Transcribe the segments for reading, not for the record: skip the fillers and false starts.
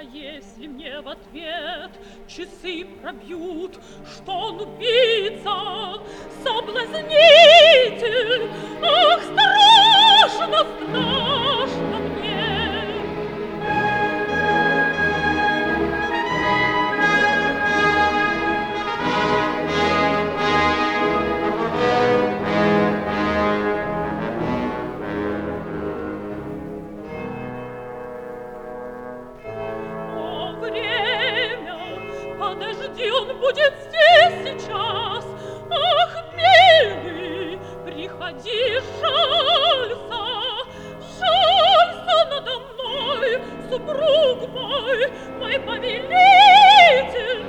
если мне в ответ часы пробьют, что он убийца, соблазнитель, ах, страшно, страшно мне. Подожди, он будет здесь сейчас. Ах, милый, приходи, жалься, жалься надо мной, супруг мой повелитель.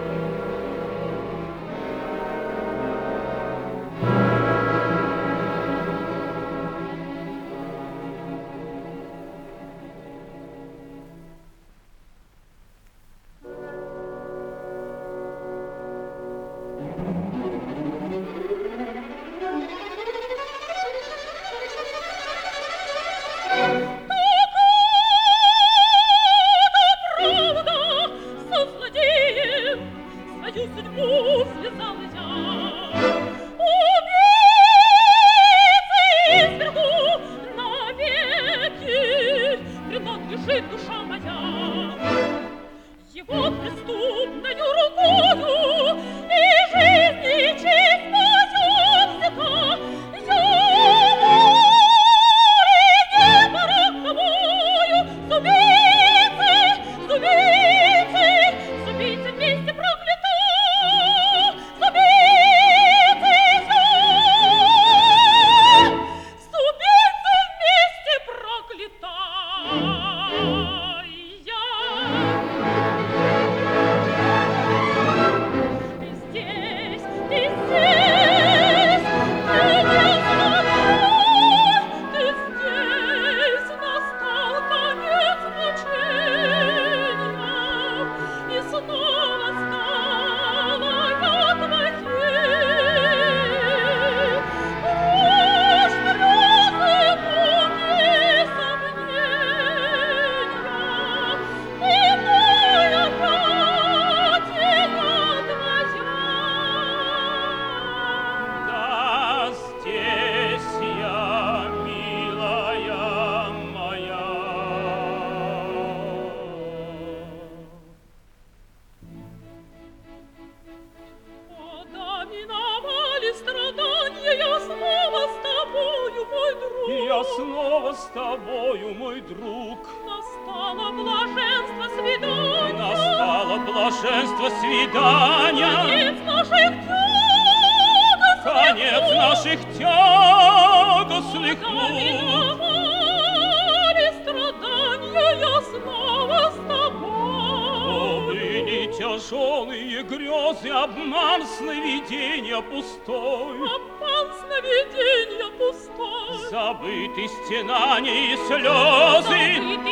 Забыты стенания и слезы,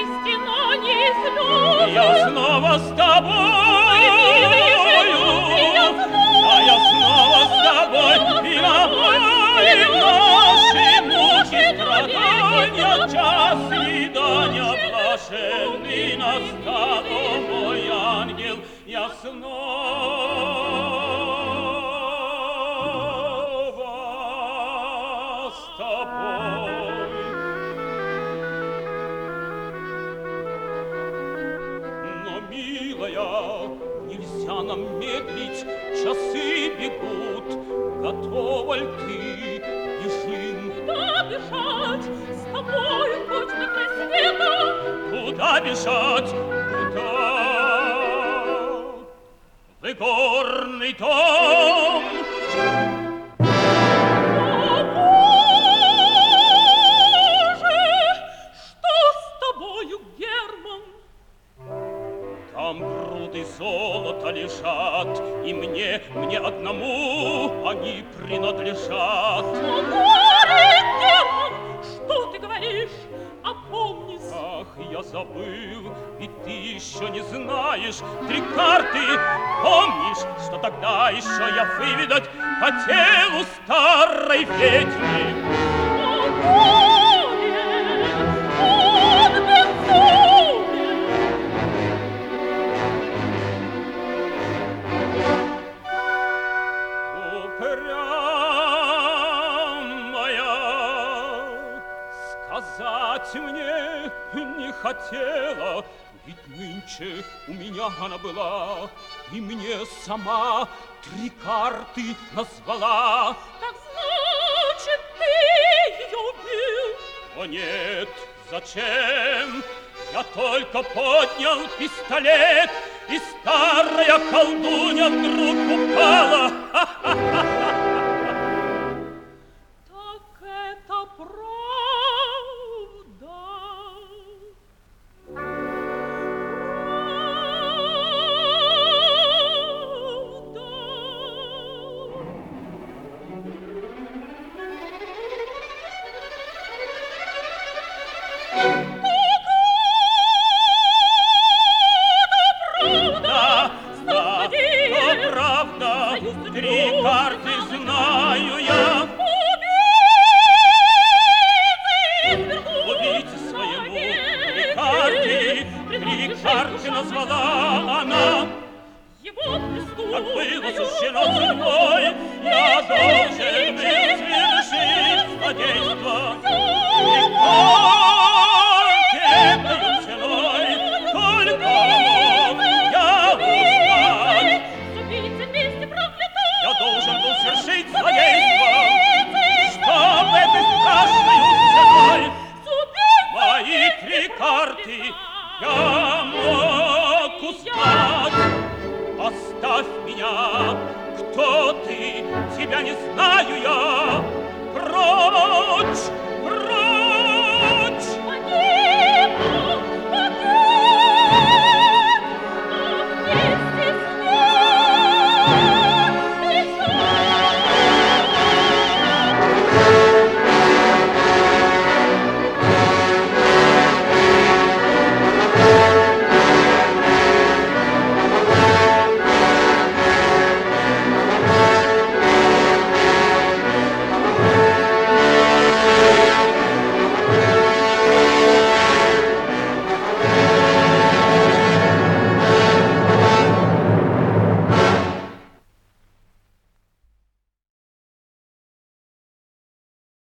я снова с тобою, я снова с тобой, и напали наши муки, страдания, час свидания блаженный настал, о мой ангел, я снова с тобой. Но, милая, нельзя нам медлить, часы бегут, готова ли ты, бежим? Куда бежать? С тобой хоть на край света. Куда бежать? Куда? В игорный дом. Золото лежат, и мне одному они принадлежат. О, горе, демон, что ты говоришь? Опомнись. Ах, я забыл, ведь ты еще не знаешь 3 карты. Помнишь, что тогда еще я выведать хотел у старой ведьмы? О, горе, он безумен. не хотела, ведь нынче у меня она была, и мне сама 3 карты назвала. Так значит, ты ее убил? О нет, зачем? Я только поднял пистолет, и старая колдунья вдруг упала. Так это правда. Да, да, то правда, 3 карты знаю я. Убийце своему 3 карты назвала она. Его Как было суждено судьбой, я должен был совершить злодейство. И только этой ценой только мог я узнать. Я должен был совершить злодейство, чтоб этой страшной ценой мои 3 карты я мог узнать. Оставь меня, кто ты, тебя не знаю я.